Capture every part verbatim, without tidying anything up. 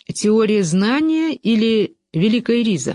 Теория знания или Великая Риза?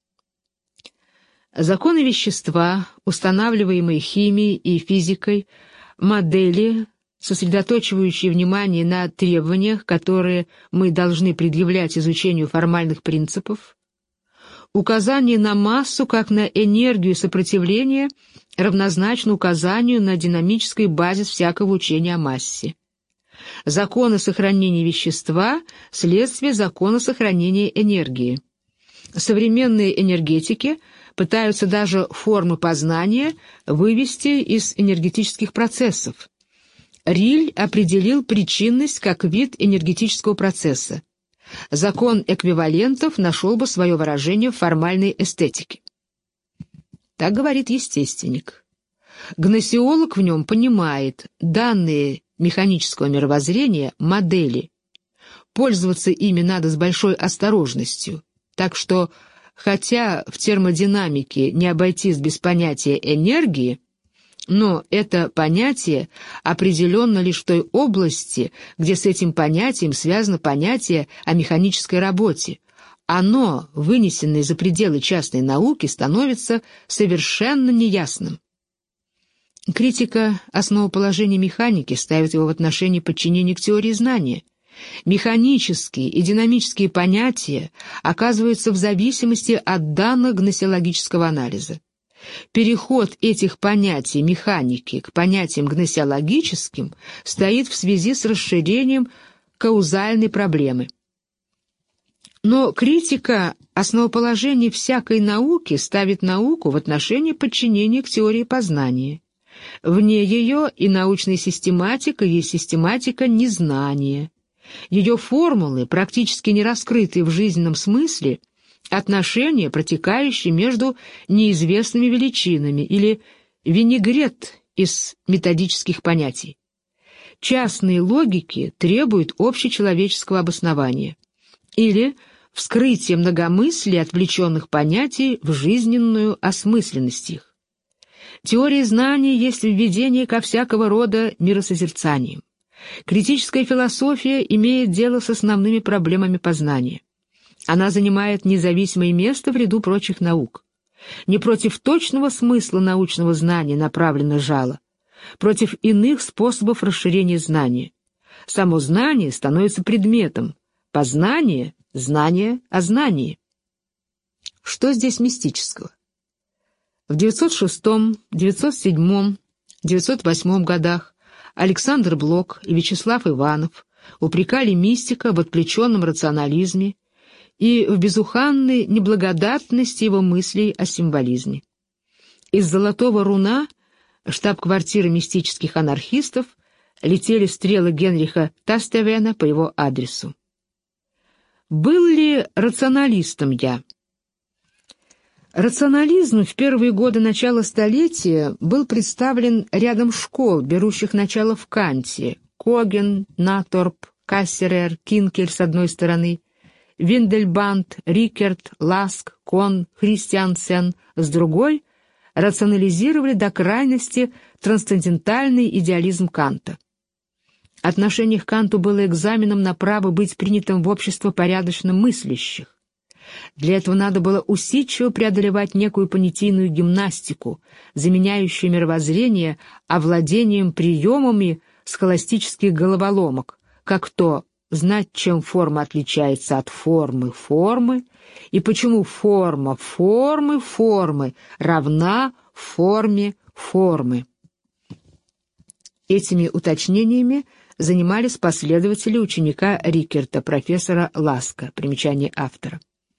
Законы вещества, устанавливаемые химией и физикой, модели, сосредоточивающие внимание на требованиях, которые мы должны предъявлять изучению формальных принципов, указание на массу как на энергию сопротивления равнозначно указанию на динамический базис всякого учения о массе. Законы сохранения вещества – следствие закона сохранения энергии. Современные энергетики пытаются даже формы познания вывести из энергетических процессов. Риль определил причинность как вид энергетического процесса. Закон эквивалентов нашел бы свое выражение в формальной эстетике. Так говорит естественник. Гносеолог в нем понимает данные механического мировоззрения модели. Пользоваться ими надо с большой осторожностью, так что, хотя в термодинамике не обойтись без понятия энергии, но это понятие определенно лишь в той области, где с этим понятием связано понятие о механической работе. Оно, вынесенное за пределы частной науки, становится совершенно неясным. Критика основоположения механики ставит его в отношении подчинения к теории знания. Механические и динамические понятия оказываются в зависимости от данных гносеологического анализа. Переход этих понятий механики к понятиям гносеологическим стоит в связи с расширением каузальной проблемы. Но критика основоположений всякой науки ставит науку в отношении подчинения к теории познания. Вне ее и научная систематика есть систематика незнания. Ее формулы, практически не раскрытые в жизненном смысле, отношения, протекающие между неизвестными величинами, или винегрет из методических понятий. Частные логики требуют общечеловеческого обоснования, или вскрытие многомыслия отвлеченных понятий в жизненную осмысленность их. Теория знаний есть введение ко всякого рода миросозерцаниям. Критическая философия имеет дело с основными проблемами познания. Она занимает независимое место в ряду прочих наук. Не против точного смысла научного знания направлено жало, против иных способов расширения знания. Само знание становится предметом, познание — знание о знании. Что здесь мистического? В девятьсот шестом, девятьсот седьмом, девятьсот восьмом годах Александр Блок и Вячеслав Иванов упрекали мистика в отвлеченном рационализме и в безуханной неблагодатности его мыслей о символизме. Из Золотого Руна, штаб-квартиры мистических анархистов, летели стрелы Генриха Тастевена по его адресу. Был ли рационалистом я? Рационализм в первые годы начала столетия был представлен рядом школ, берущих начало в Канте: Коген, Наторп, Кассерер, Кинкель с одной стороны, Виндельбанд, Рикерт, Ласк, Кон, Христиансен с другой, рационализировали до крайности трансцендентальный идеализм Канта. Отношение к Канту было экзаменом на право быть принятым в общество порядочно мыслящих. Для этого надо было усидчиво преодолевать некую понятийную гимнастику, заменяющую мировоззрение овладением приемами схоластических головоломок, как то знать, чем форма отличается от формы формы, и почему форма формы формы равна форме формы. Этими уточнениями занимались последователи ученика Рикерта, профессора Ласка. Примечание автора.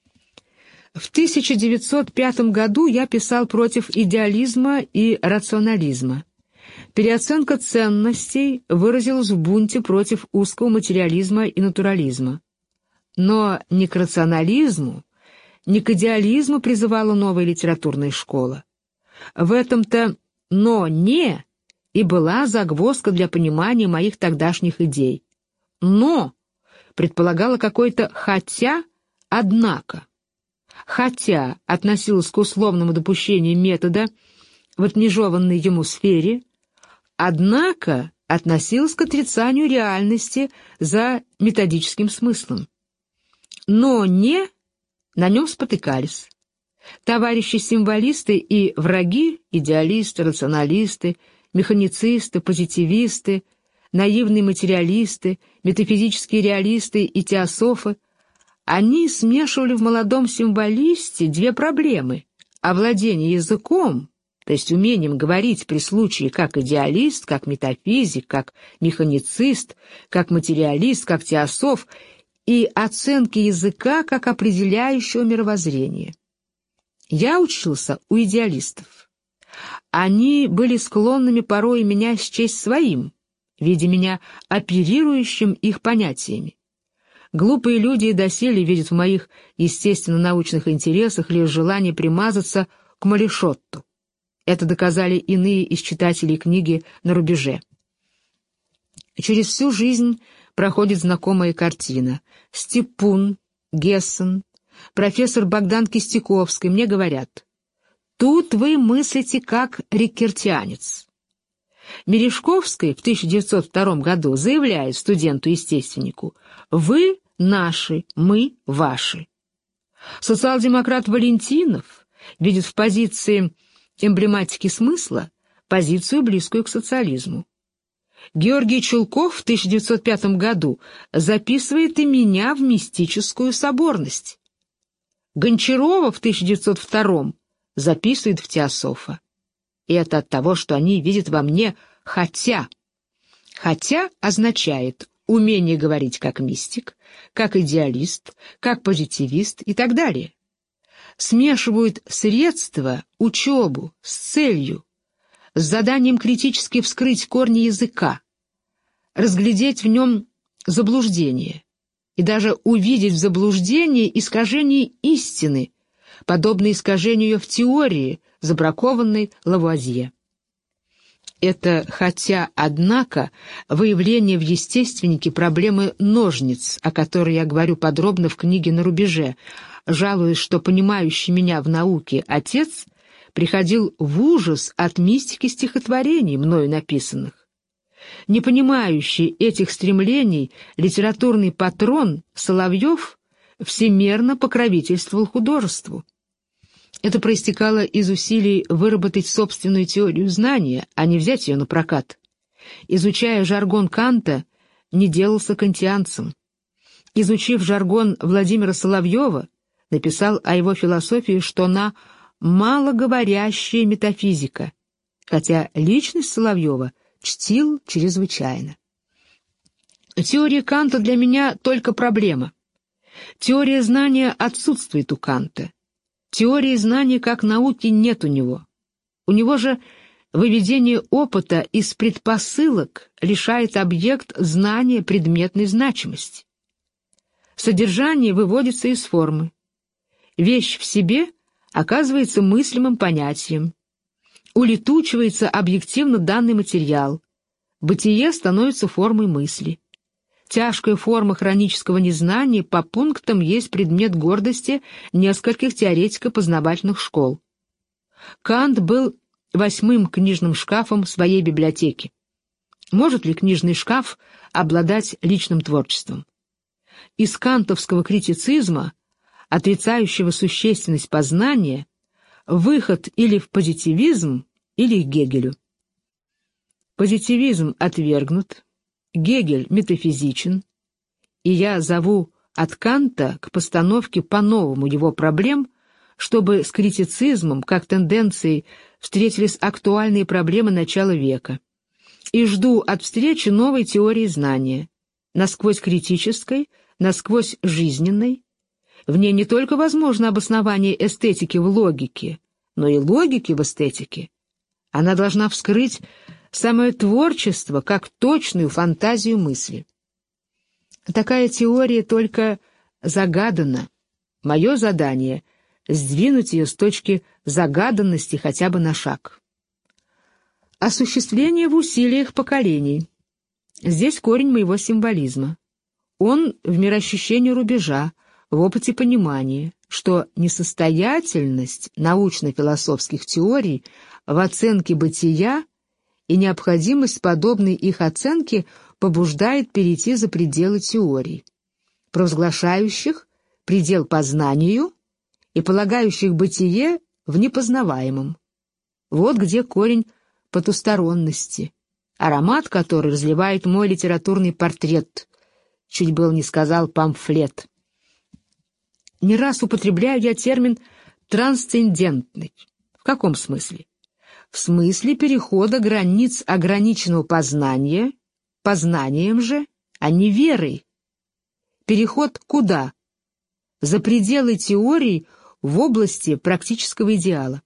В тысяча девятьсот пятом году я писал против идеализма и рационализма. Переоценка ценностей выразилась в бунте против узкого материализма и натурализма. Но ни к рационализму, ни к идеализму призывала новая литературная школа. В этом-то «но не» и была загвоздка для понимания моих тогдашних идей. «Но» предполагало какое-то «хотя», «однако». «Хотя» относилось к условному допущению метода в отмежеванной ему сфере, «однако» относилось к отрицанию реальности за методическим смыслом. но не на нем спотыкались. Товарищи-символисты и враги, идеалисты, рационалисты, механицисты, позитивисты, наивные материалисты, метафизические реалисты и теософы, они смешивали в молодом символисте две проблемы — овладение языком, то есть умением говорить при случае как идеалист, как метафизик, как механицист, как материалист, как теософ, и оценки языка как определяющего мировоззрение. Я учился у идеалистов. Они были склонными порой меня счесть своим, видя меня оперирующим их понятиями. Глупые люди и доселе видят в моих естественно-научных интересах лишь желание примазаться к Малишотту. Это доказали иные из читателей книги «На рубеже». Через всю жизнь проходит знакомая картина. Степун, Гессен, профессор Богдан Кистяковский мне говорят: «Тут вы мыслите как риккертианец». Мережковский в тысяча девятьсот втором году заявляет студенту-естественнику: «Вы наши, мы ваши». Социал-демократ Валентинов видит в позиции эмблематики смысла позицию, близкую к социализму. Георгий Чулков в тысяча девятьсот пятом году записывает и меня в мистическую соборность. Гончарова в тысяча девятьсот втором записывает в теософа. И это от того, что они видят во мне «хотя». «Хотя» означает умение говорить как мистик, как идеалист, как позитивист и так далее. Смешивают средства, учебу с целью, с заданием критически вскрыть корни языка, разглядеть в нем заблуждение и даже увидеть в заблуждении искажение истины, подобное искажению ее в теории, забракованной Лавуазье. Это «хотя», однако, выявление в естественнике проблемы ножниц, о которой я говорю подробно в книге «На рубеже», жалуясь, что понимающий меня в науке отец приходил в ужас от мистики стихотворений, мною написанных. Не понимающий этих стремлений литературный патрон Соловьев всемерно покровительствовал художеству. Это проистекало из усилий выработать собственную теорию знания, а не взять ее на прокат. Изучая жаргон Канта, не делался кантианцем. Изучив жаргон Владимира Соловьева, написал о его философии, что она малоговорящая метафизика, хотя личность Соловьева чтил чрезвычайно. Теория Канта для меня только проблема. Теория знания отсутствует у Канта. Теории знания как науки нет у него. У него же выведение опыта из предпосылок лишает объект знания предметной значимости. Содержание выводится из формы. Вещь в себе оказывается мыслимым понятием. Улетучивается объективно данный материал. Бытие становится формой мысли. Тяжкая форма хронического незнания по пунктам есть предмет гордости нескольких теоретико-познавательных школ. Кант был восьмым книжным шкафом своей библиотеки. Может ли книжный шкаф обладать личным творчеством? Из кантовского критицизма, отрицающего существенность познания, выход или в позитивизм, или к Гегелю. Позитивизм отвергнут, Гегель метафизичен, и я зову от Канта к постановке по-новому его проблем, чтобы с критицизмом, как тенденцией, встретились актуальные проблемы начала века, и жду от встречи новой теории знания, насквозь критической, насквозь жизненной. В ней не только возможно обоснование эстетики в логике, но и логики в эстетике. Она должна вскрыть самое творчество как точную фантазию мысли. Такая теория только загадана. Мое задание — сдвинуть ее с точки загаданности хотя бы на шаг. Осуществление в усилиях поколений. Здесь корень моего символизма. Он в мироощущении рубежа, в опыте понимания, что несостоятельность научно-философских теорий в оценке бытия и необходимость подобной их оценки побуждает перейти за пределы теорий, провозглашающих предел познанию и полагающих бытие в непознаваемом. Вот где корень потусторонности, аромат который разливает мой литературный портрет, чуть было не сказал памфлет. Не раз употребляю я термин «трансцендентный». В каком смысле? В смысле перехода границ ограниченного познания, познанием же, а не верой. Переход куда? За пределы теорий в области практического идеала.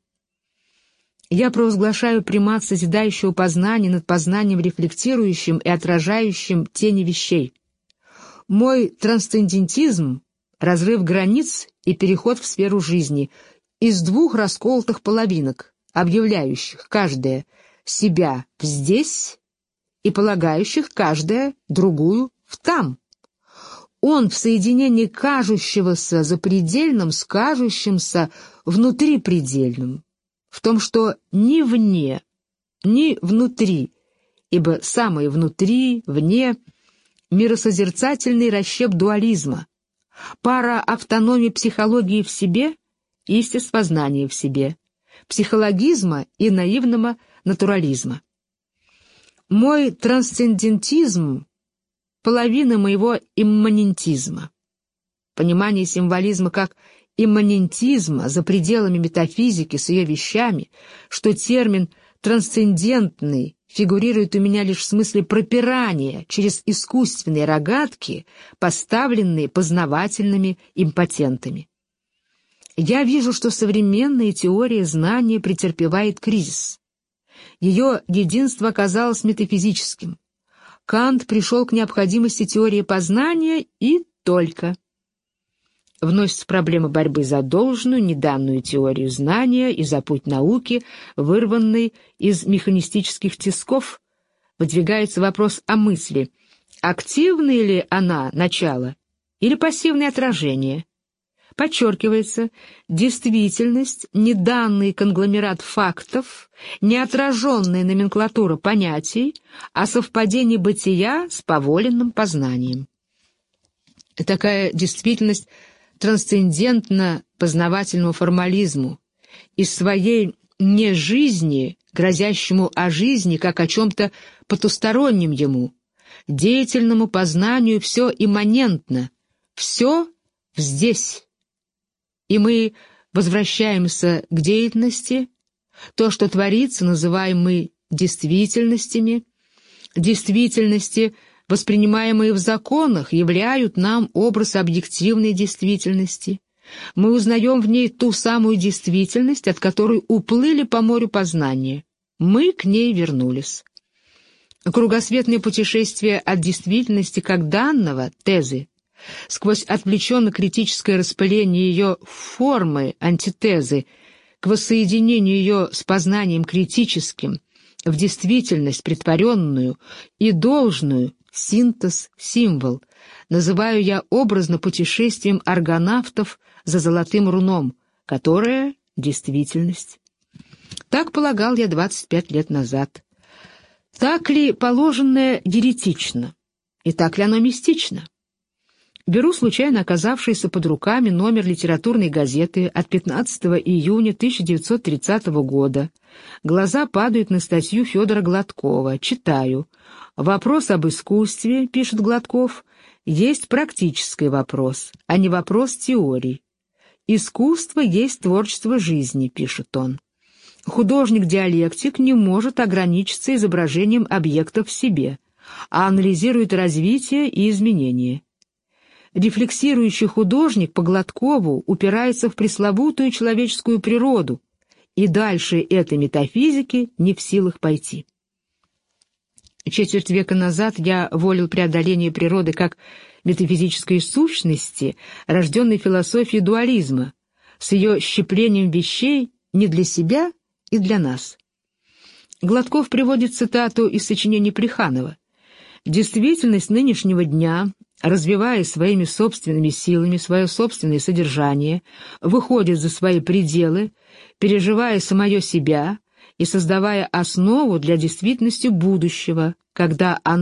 Я провозглашаю примат созидающего познания над познанием рефлектирующим и отражающим тени вещей. Мой трансцендентизм — разрыв границ и переход в сферу жизни из двух расколотых половинок, объявляющих каждая себя в здесь и полагающих каждая другую в там. Он в соединении кажущегося запредельным с кажущимся внутрипредельным, в том, что ни вне, ни внутри, ибо самое внутри, вне — миросозерцательный расщеп дуализма, пара автономии психологии в себе и естествознания в себе, психологизма и наивного натурализма. Мой трансцендентизм — половина моего имманентизма. Понимание символизма как имманентизма за пределами метафизики с ее вещами, что термин «трансцендентный» фигурирует у меня лишь в смысле пропирания через искусственные рогатки, поставленные познавательными импотентами. Я вижу, что современная теория знания претерпевает кризис. Ее единство оказалось метафизическим. Кант пришел к необходимости теории познания и только. Вносится проблема борьбы за должную, неданную теорию знания и за путь науки, вырванный из механистических тисков. Выдвигается вопрос о мысли. Активная ли она начало или пассивное отражение? Подчеркивается, действительность, неданный конгломерат фактов, неотраженная номенклатура понятий, а совпадение бытия с поволенным познанием. Такая действительность трансцендентна познавательному формализму, из своей нежизни, грозящему о жизни, как о чем-то потустороннем ему, деятельному познанию все имманентно, все здесь. И мы возвращаемся к деятельности, то, что творится, называем мы действительностями, действительности, воспринимаемые в законах, являют нам образ объективной действительности. Мы узнаем в ней ту самую действительность, от которой уплыли по морю познания. Мы к ней вернулись. Кругосветное путешествие от действительности как данного, тезы, сквозь отвлеченно-критическое распыление ее формы, антитезы, к воссоединению ее с познанием критическим, в действительность притворенную и должную, синтез-символ, называю я образно путешествием аргонавтов за золотым руном, которое — действительность. Так полагал я двадцать пять лет назад. Так ли положенное еретично? И так ли оно мистично? Беру случайно оказавшийся под руками номер литературной газеты от пятнадцатого июня тысяча девятьсот тридцатого года. Глаза падают на статью Федора Гладкова. Читаю. «Вопрос об искусстве, — пишет Гладков, — есть практический вопрос, а не вопрос теорий. Искусство есть творчество жизни, — пишет он. Художник-диалектик не может ограничиться изображением объектов в себе, а анализирует развитие и изменения. Рефлексирующий художник по Гладкову упирается в пресловутую человеческую природу, и дальше этой метафизики не в силах пойти». Четверть века назад я волил преодоление природы как метафизической сущности, рожденной философией дуализма, с ее щеплением вещей не для себя и для нас. Гладков приводит цитату из сочинений Плеханова. «Действительность нынешнего дня, развивая своими собственными силами свое собственное содержание, выходит за свои пределы, переживая самое себя и создавая основу для действительности будущего, когда она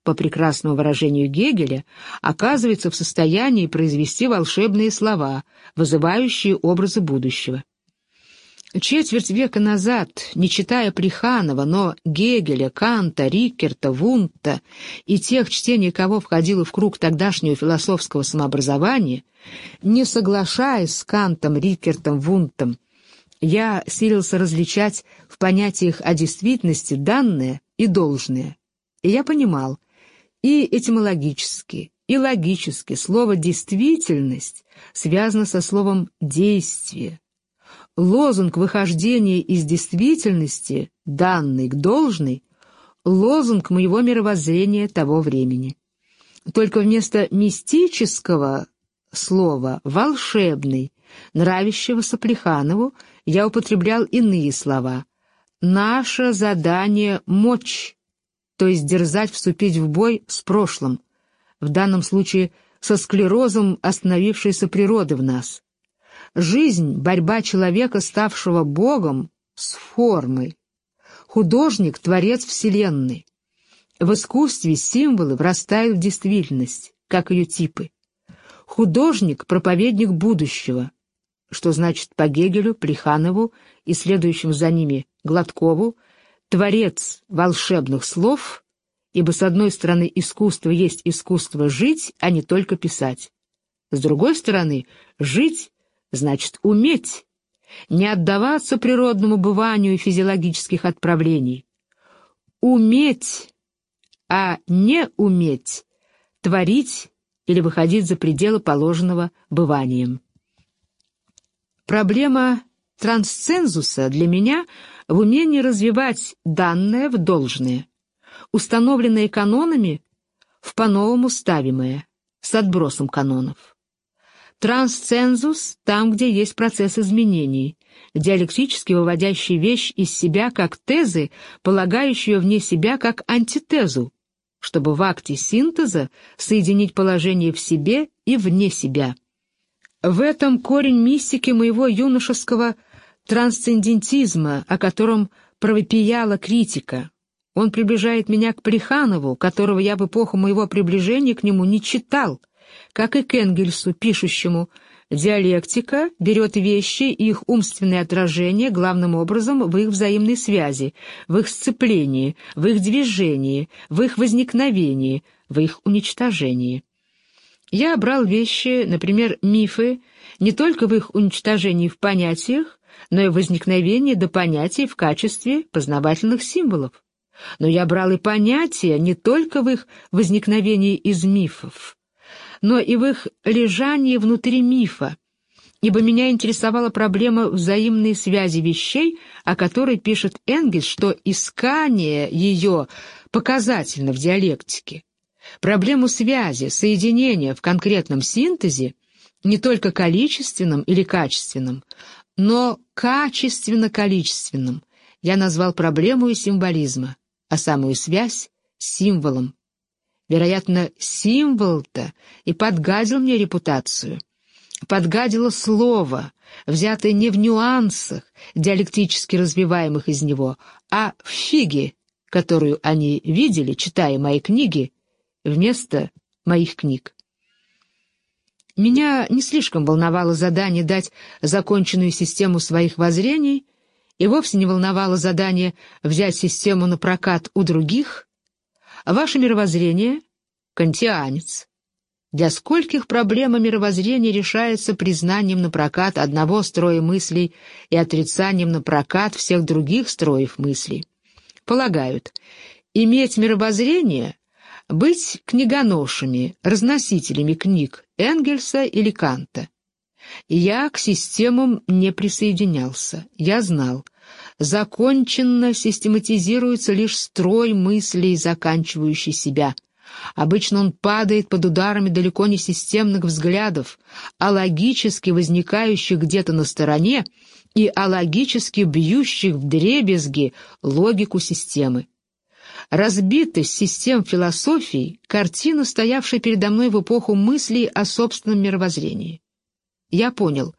по прекрасному выражению Гегеля, оказывается в состоянии произвести волшебные слова, вызывающие образы будущего. Четверть века назад, не читая Плеханова, но Гегеля, Канта, Риккерта, Вундта и тех, чтение кого входило в круг тогдашнего философского самообразования, не соглашаясь с Кантом, Риккертом, Вундтом, я силился различать в понятиях о действительности данное и должное. И я понимал, и этимологически, и логически слово «действительность» связано со словом «действие». Лозунг выхождения из действительности, данный к должной, лозунг моего мировоззрения того времени. Только вместо мистического слова «волшебный», нравящегося Плеханову, я употреблял иные слова. «Наше задание — мочь», то есть дерзать вступить в бой с прошлым, в данном случае со склерозом остановившейся природы в нас. Жизнь — борьба человека, ставшего Богом, с формой. Художник — творец Вселенной. В искусстве символы врастают в действительность, как ее типы. Художник — проповедник будущего, что значит по Гегелю, Плеханову и следующим за ними Гладкову, творец волшебных слов, ибо с одной стороны искусство есть искусство жить, а не только писать. С другой стороны, жить значит уметь, не отдаваться природному быванию и физиологических отправлений. Уметь, а не уметь, творить или выходить за пределы положенного быванием. Проблема трансцензуса для меня в умении развивать данное в должное, установленное канонами в по-новому ставимое, с отбросом канонов. Трансцензус там, где есть процесс изменений, диалектически выводящий вещь из себя как тезы, полагающий ее вне себя как антитезу, чтобы в акте синтеза соединить положение в себе и вне себя. В этом корень мистики моего юношеского трансцендентизма, о котором провопияла критика. Он приближает меня к Плеханову, которого я в эпоху моего приближения к нему не читал, как и к Энгельсу, пишущему: диалектика берет вещи и их умственные отражения главным образом в их взаимной связи, в их сцеплении, в их движении, в их возникновении, в их уничтожении. Я брал вещи, например, мифы, не только в их уничтожении в понятиях, но и в возникновении до понятий в качестве познавательных символов. Но я брал и понятия не только в их возникновении из мифов, но и в их лежании внутри мифа, ибо меня интересовала проблема взаимной связи вещей, о которой пишет Энгельс, что искание ее показательно в диалектике. Проблему связи, соединения в конкретном синтезе, не только количественном или качественном, но качественно-количественном, я назвал проблемой символизма, а самую связь — символом. Вероятно, символ-то и подгадил мне репутацию. Подгадило слово, взятое не в нюансах, диалектически развиваемых из него, а в фиге, которую они видели, читая мои книги, вместо моих книг. Меня не слишком волновало задание дать законченную систему своих воззрений, и вовсе не волновало задание взять систему на прокат у других. Ваше мировоззрение — кантианец. Для скольких проблема мировоззрения решается признанием на прокат одного строя мыслей и отрицанием на прокат всех других строев мыслей? Полагают, иметь мировоззрение — быть книгоношами, разносителями книг Энгельса или Канта. Я к системам не присоединялся. Я знал, законченно систематизируется лишь строй мыслей, заканчивающий себя. Обычно он падает под ударами далеко не системных взглядов, а логически возникающих где-то на стороне и алогически бьющих вдребезги логику системы. Разбитость систем философии — картина, стоявшая передо мной в эпоху мыслей о собственном мировоззрении. Я понял,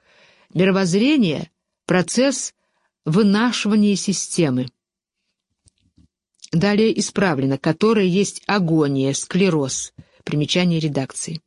мировоззрение — процесс вынашивания системы. Далее исправлено, которое есть агония, склероз. Примечание редакции.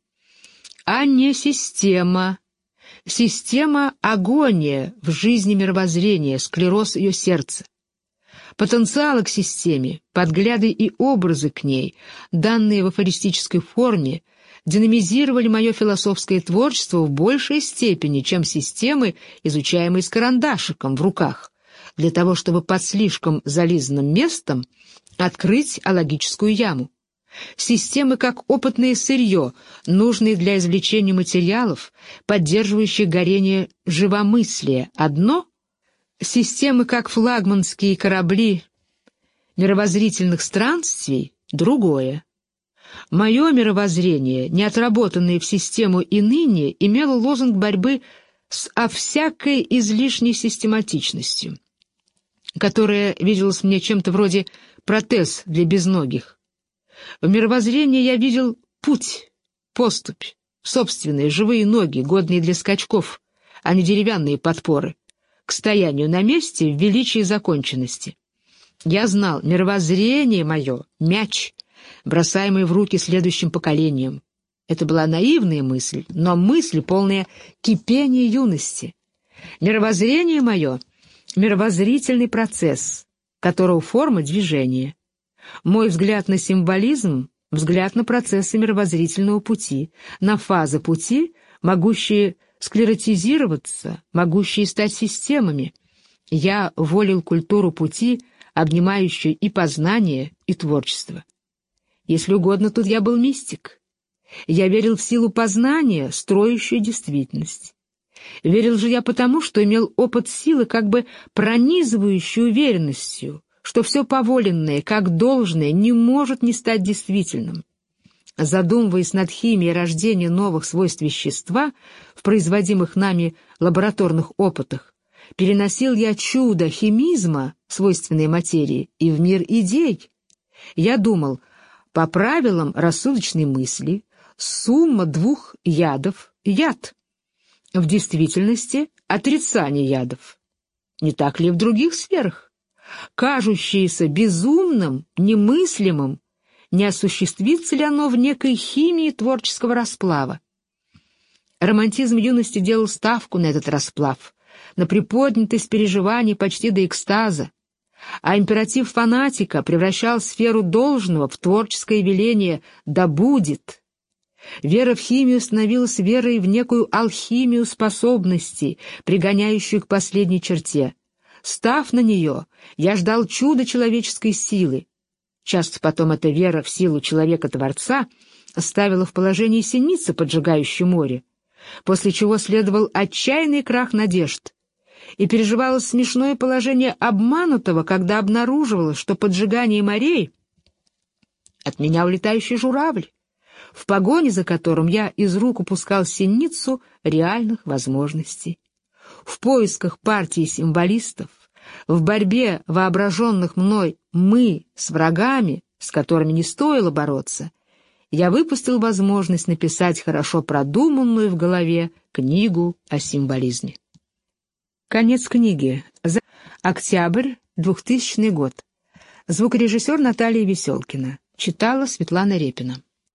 А не система. Система — агония в жизни мировоззрения, склероз ее сердца. Потенциалы к системе, подгляды и образы к ней, данные в афористической форме, динамизировали мое философское творчество в большей степени, чем системы, изучаемые с карандашиком в руках, для того, чтобы под слишком зализанным местом открыть алогическую яму. Системы как опытное сырье, нужные для извлечения материалов, поддерживающих горение живомыслия, одно, системы как флагманские корабли мировоззрительных странствий, другое. Мое мировоззрение, не отработанное в систему и ныне, имело лозунг борьбы с всякой излишней систематичностью, которая виделась мне чем-то вроде протез для безногих. В мировоззрении я видел путь, поступь, собственные живые ноги, годные для скачков, а не деревянные подпоры, к стоянию на месте в величии законченности. Я знал, мировоззрение мое — мяч, бросаемый в руки следующим поколениям. Это была наивная мысль, но мысль, полная кипения юности. Мировоззрение мое — мировоззрительный процесс, которого форма — движение. Мой взгляд на символизм — взгляд на процессы мировоззрительного пути, на фазы пути, могущие склеротизироваться, могущие стать системами. Я волил культуру пути, обнимающую и познание, и творчество. Если угодно, тут я был мистик. Я верил в силу познания, строящую действительность. Верил же я потому, что имел опыт силы, как бы пронизывающей уверенностью, что все поволенное, как должное, не может не стать действительным. Задумываясь над химией рождения новых свойств вещества в производимых нами лабораторных опытах, переносил я чудо химизма, свойственной материи, и в мир идей. Я думал, по правилам рассудочной мысли, сумма двух ядов — яд. В действительности — отрицание ядов. Не так ли в других сферах? Кажущееся безумным, немыслимым, не осуществится ли оно в некой химии творческого расплава? Романтизм юности делал ставку на этот расплав, на приподнятость переживаний почти до экстаза, а императив фанатика превращал сферу должного в творческое веление «да будет». Вера в химию становилась верой в некую алхимию способностей, пригоняющую к последней черте. Став на нее, я ждал чуда человеческой силы. Часто потом эта вера в силу человека-творца ставила в положение синицы, поджигающей море, после чего следовал отчаянный крах надежд, и переживалось смешное положение обманутого, когда обнаруживалось, что поджигание морей отменял летающий журавль, в погоне за которым я из рук упускал синицу реальных возможностей. В поисках партии символистов, в борьбе воображенных мной «мы» с врагами, с которыми не стоило бороться, я выпустил возможность написать хорошо продуманную в голове книгу о символизме. Конец книги. Октябрь, двухтысячный год. Звукорежиссер Наталья Веселкина. Читала Светлана Репина.